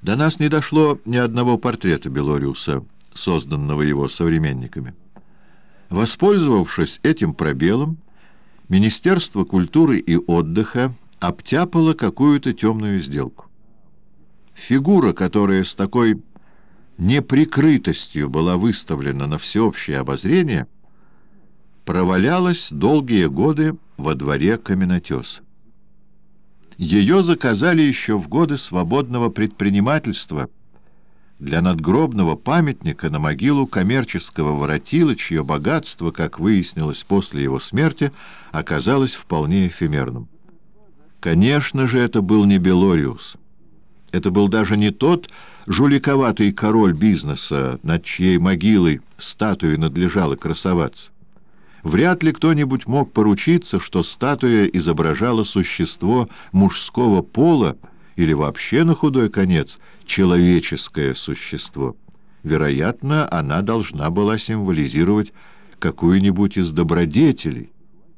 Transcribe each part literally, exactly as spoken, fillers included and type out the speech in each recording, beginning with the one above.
До нас не дошло ни одного портрета Белориуса, созданного его современниками. Воспользовавшись этим пробелом, Министерство культуры и отдыха обтяпало какую-то темную сделку. Фигура, которая с такой неприкрытостью была выставлена на всеобщее обозрение, провалялась долгие годы во дворе каменотеса. Ее заказали еще в годы свободного предпринимательства для надгробного памятника на могилу коммерческого воротила, чье богатство, как выяснилось после его смерти, оказалось вполне эфемерным. Конечно же, это был не Белориус. Это был даже не тот жуликоватый король бизнеса, над чьей могилой статуе надлежало красоваться. Вряд ли кто-нибудь мог поручиться, что статуя изображала существо мужского пола или вообще, на худой конец, человеческое существо. Вероятно, она должна была символизировать какую-нибудь из добродетелей.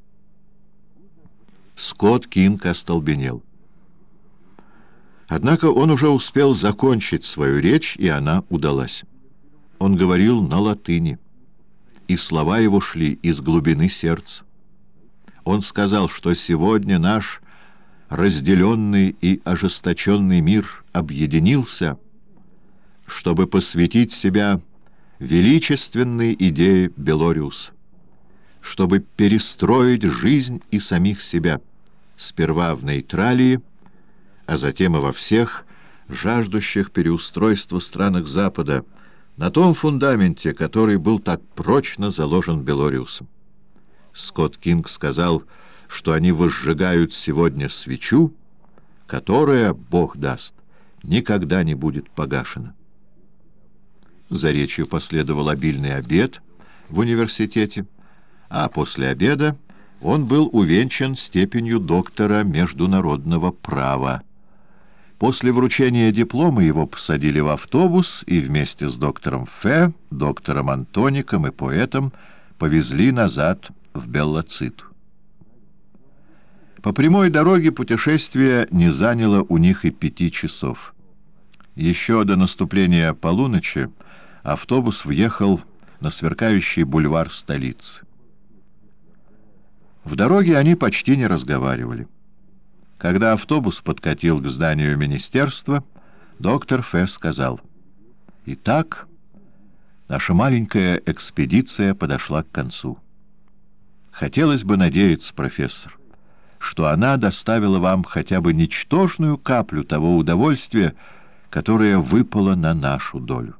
Скотт Кинг остолбенел. Однако он уже успел закончить свою речь, и она удалась. Он говорил на латыни, и слова его шли из глубины сердца. Он сказал, что сегодня наш разделенный и ожесточенный мир объединился, чтобы посвятить себя величественной идее Белориуса, чтобы перестроить жизнь и самих себя, сперва в Нейтралии, а затем и во всех жаждущих переустройства странах Запада, на том фундаменте, который был так прочно заложен Белориусом. Скотт Кинг сказал, что они возжигают сегодня свечу, которая, Бог даст, никогда не будет погашена. За речью последовал обильный обед в университете, а после обеда он был увенчан степенью доктора международного права. После вручения диплома его посадили в автобус и вместе с доктором Фе, доктором Антоником и поэтом повезли назад в Беллациту. По прямой дороге путешествие не заняло у них и пяти часов. Еще до наступления полуночи автобус въехал на сверкающий бульвар столицы. В дороге они почти не разговаривали. Когда автобус подкатил к зданию министерства, доктор Фе сказал: «Итак, наша маленькая экспедиция подошла к концу. Хотелось бы надеяться, профессор, что она доставила вам хотя бы ничтожную каплю того удовольствия, которое выпало на нашу долю».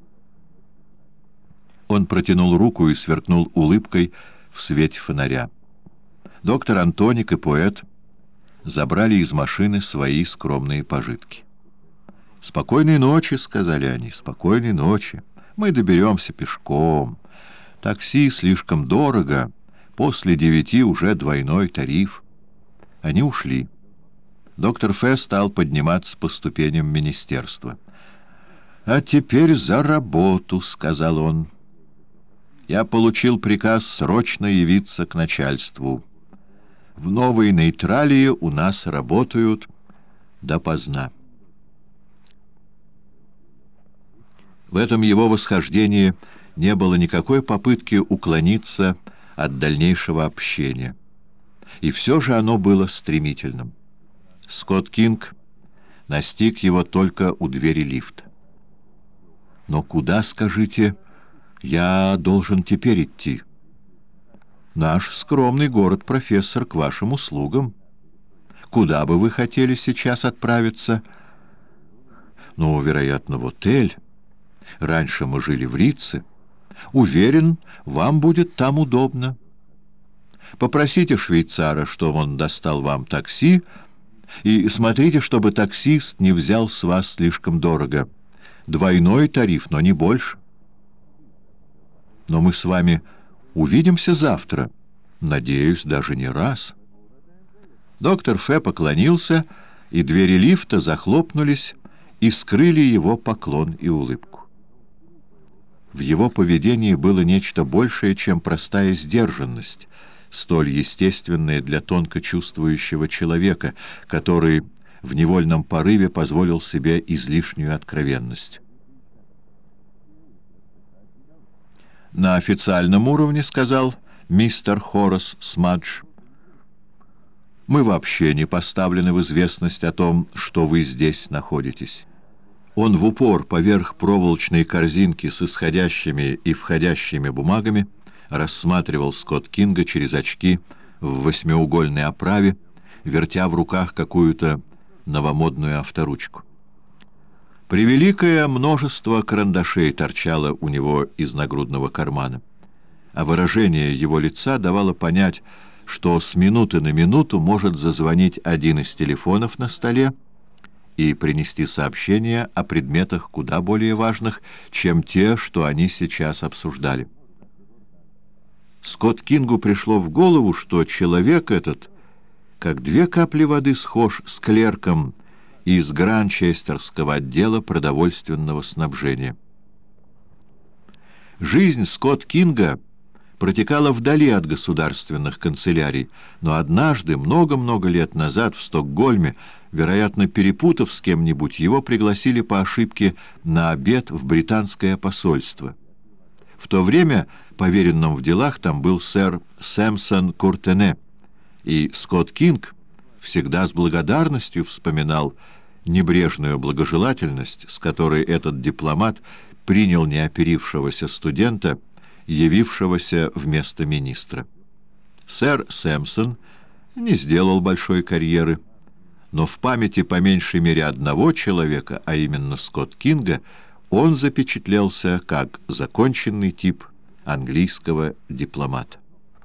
Он протянул руку и сверкнул улыбкой в свете фонаря. Доктор Антоник и поэт забрали из машины свои скромные пожитки. «Спокойной ночи», — сказали они, — «спокойной ночи. Мы доберемся пешком. Такси слишком дорого. После девяти уже двойной тариф». Они ушли. Доктор Фе стал подниматься по ступеням министерства. «А теперь за работу», — сказал он. «Я получил приказ срочно явиться к начальству. В Новой Нейтралии у нас работают допоздна». В этом его восхождении не было никакой попытки уклониться от дальнейшего общения. И все же оно было стремительным. Скотт Кинг настиг его только у двери лифта. «Но куда, скажите, я должен теперь идти?» «Наш скромный город, профессор, к вашим услугам. Куда бы вы хотели сейчас отправиться?» «Ну, вероятно, в отель. Раньше мы жили в Ритце. Уверен, вам будет там удобно. Попросите швейцара, чтобы он достал вам такси, и смотрите, чтобы таксист не взял с вас слишком дорого. Двойной тариф, но не больше. Но мы с вами увидимся завтра. Надеюсь, даже не раз». Доктор Фе поклонился, и двери лифта захлопнулись и скрыли его поклон и улыбку. В его поведении было нечто большее, чем простая сдержанность, столь естественная для тонко чувствующего человека, который в невольном порыве позволил себе излишнюю откровенность. «На официальном уровне, — сказал мистер Хорас Смадж, — мы вообще не поставлены в известность о том, что вы здесь находитесь». Он в упор поверх проволочной корзинки с исходящими и входящими бумагами рассматривал Скотт Кинга через очки в восьмиугольной оправе, вертя в руках какую-то новомодную авторучку. Превеликое множество карандашей торчало у него из нагрудного кармана, а выражение его лица давало понять, что с минуты на минуту может зазвонить один из телефонов на столе и принести сообщение о предметах куда более важных, чем те, что они сейчас обсуждали. Скотт Кингу пришло в голову, что человек этот, как две капли воды, схож с клерком из Гранчестерского отдела продовольственного снабжения. Жизнь Скотт Кинга протекала вдали от государственных канцелярий, но однажды, много-много лет назад, в Стокгольме, вероятно, перепутав с кем-нибудь, его пригласили по ошибке на обед в британское посольство. В то время поверенным в делах там был сэр Сэмпсон Куртене, и Скотт Кинг всегда с благодарностью вспоминал небрежную благожелательность, с которой этот дипломат принял неоперившегося студента, явившегося вместо министра. Сэр Сэмпсон не сделал большой карьеры, но в памяти по меньшей мере одного человека, а именно Скотт Кинга, он запечатлелся как законченный тип английского дипломата.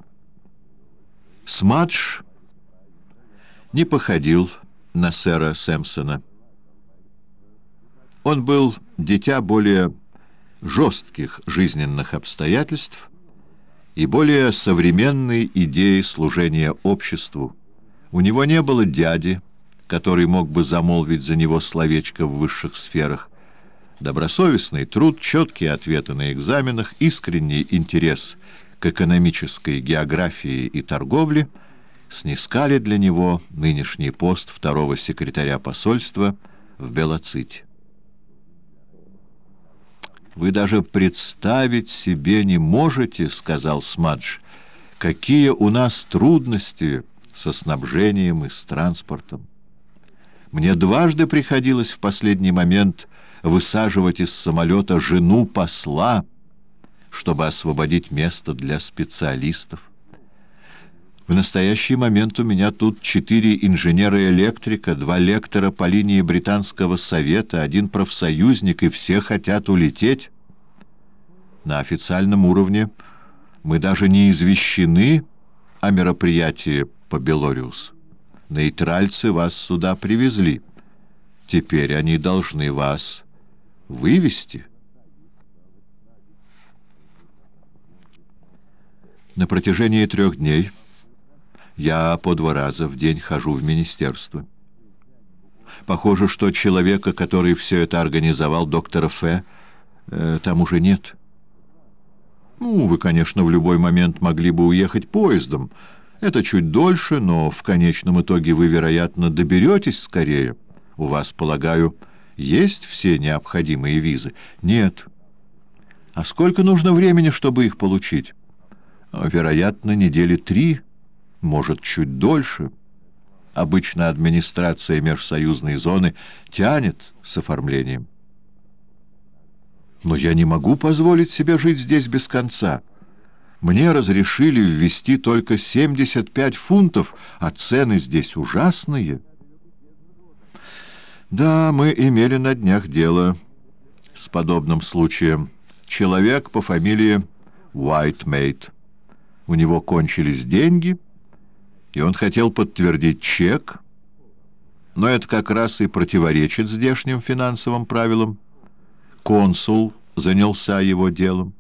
Смадж не походил на сэра Сэмпсона. Он был дитя более жестких жизненных обстоятельств и более современной идеи служения обществу. У него не было дяди, который мог бы замолвить за него словечко в высших сферах. Добросовестный труд, четкие ответы на экзаменах, искренний интерес к экономической географии и торговле снискали для него нынешний пост второго секретаря посольства в Белоците. «Вы даже представить себе не можете, — сказал Смадж, — какие у нас трудности со снабжением и с транспортом. Мне дважды приходилось в последний момент высаживать из самолета жену посла, чтобы освободить место для специалистов. В настоящий момент у меня тут четыре инженера-электрика, два лектора по линии Британского совета, один профсоюзник, и все хотят улететь. На официальном уровне мы даже не извещены о мероприятии по Белориус. Нейтральцы вас сюда привезли. Теперь они должны вас вывести». На протяжении трех дней я по два раза в день хожу в министерство. Похоже, что человека, который все это организовал, доктора Фе, э, там уже нет. Ну, вы, конечно, в любой момент могли бы уехать поездом. Это чуть дольше, но в конечном итоге вы, вероятно, доберетесь скорее. У вас, полагаю, есть все необходимые визы? Нет. А сколько нужно времени, чтобы их получить? Вероятно, недели три, может, чуть дольше. Обычно администрация межсоюзной зоны тянет с оформлением. Но я не могу позволить себе жить здесь без конца. Мне разрешили ввести только семьдесят пять фунтов, а цены здесь ужасные. Да, мы имели на днях дело с подобным случаем. Человек по фамилии Уайтмейт. У него кончились деньги, и он хотел подтвердить чек, но это как раз и противоречит здешним финансовым правилам. Консул занялся его делом.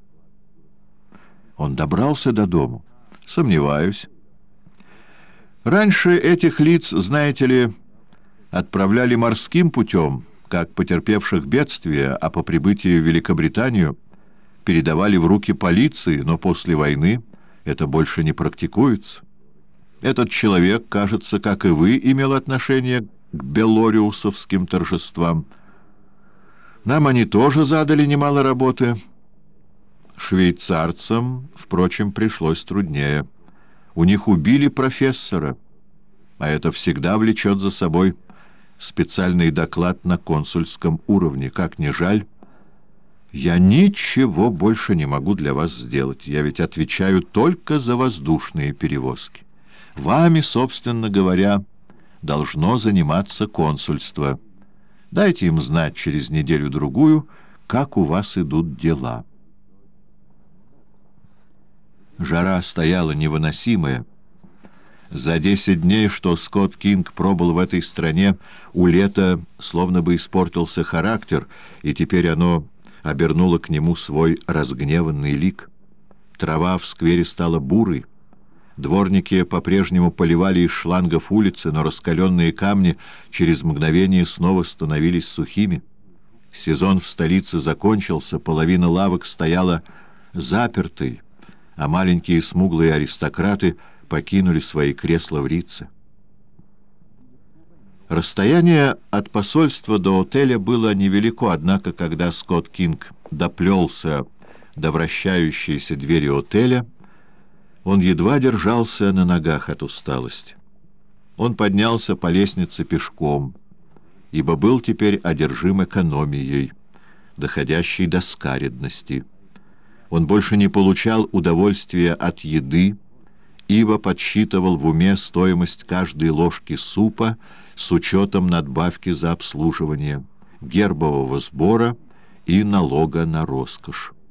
Он добрался до дому? Сомневаюсь. Раньше этих лиц, знаете ли, отправляли морским путем, как потерпевших бедствия, а по прибытии в Великобританию передавали в руки полиции, но после войны это больше не практикуется. Этот человек, кажется, как и вы, имел отношение к белориусовским торжествам. Нам они тоже задали немало работы. Швейцарцам, впрочем, пришлось труднее. У них убили профессора, а это всегда влечет за собой специальный доклад на консульском уровне. Как ни жаль, я ничего больше не могу для вас сделать. Я ведь отвечаю только за воздушные перевозки. Вами, собственно говоря, должно заниматься консульство. Дайте им знать через неделю-другую, как у вас идут дела». Жара стояла невыносимая. За десять дней, что Скотт Кинг пробыл в этой стране, у лета словно бы испортился характер, и теперь оно обернуло к нему свой разгневанный лик. Трава в сквере стала бурой. Дворники по-прежнему поливали из шлангов улицы, но раскаленные камни через мгновение снова становились сухими. Сезон в столице закончился, половина лавок стояла запертой, а маленькие смуглые аристократы покинули свои кресла в Ритце. Расстояние от посольства до отеля было невелико, однако, когда Скотт Кинг доплелся до вращающейся двери отеля, он едва держался на ногах от усталости. Он поднялся по лестнице пешком, ибо был теперь одержим экономией, доходящей до скаредности. Он больше не получал удовольствия от еды, ибо подсчитывал в уме стоимость каждой ложки супа с учетом надбавки за обслуживание, гербового сбора и налога на роскошь.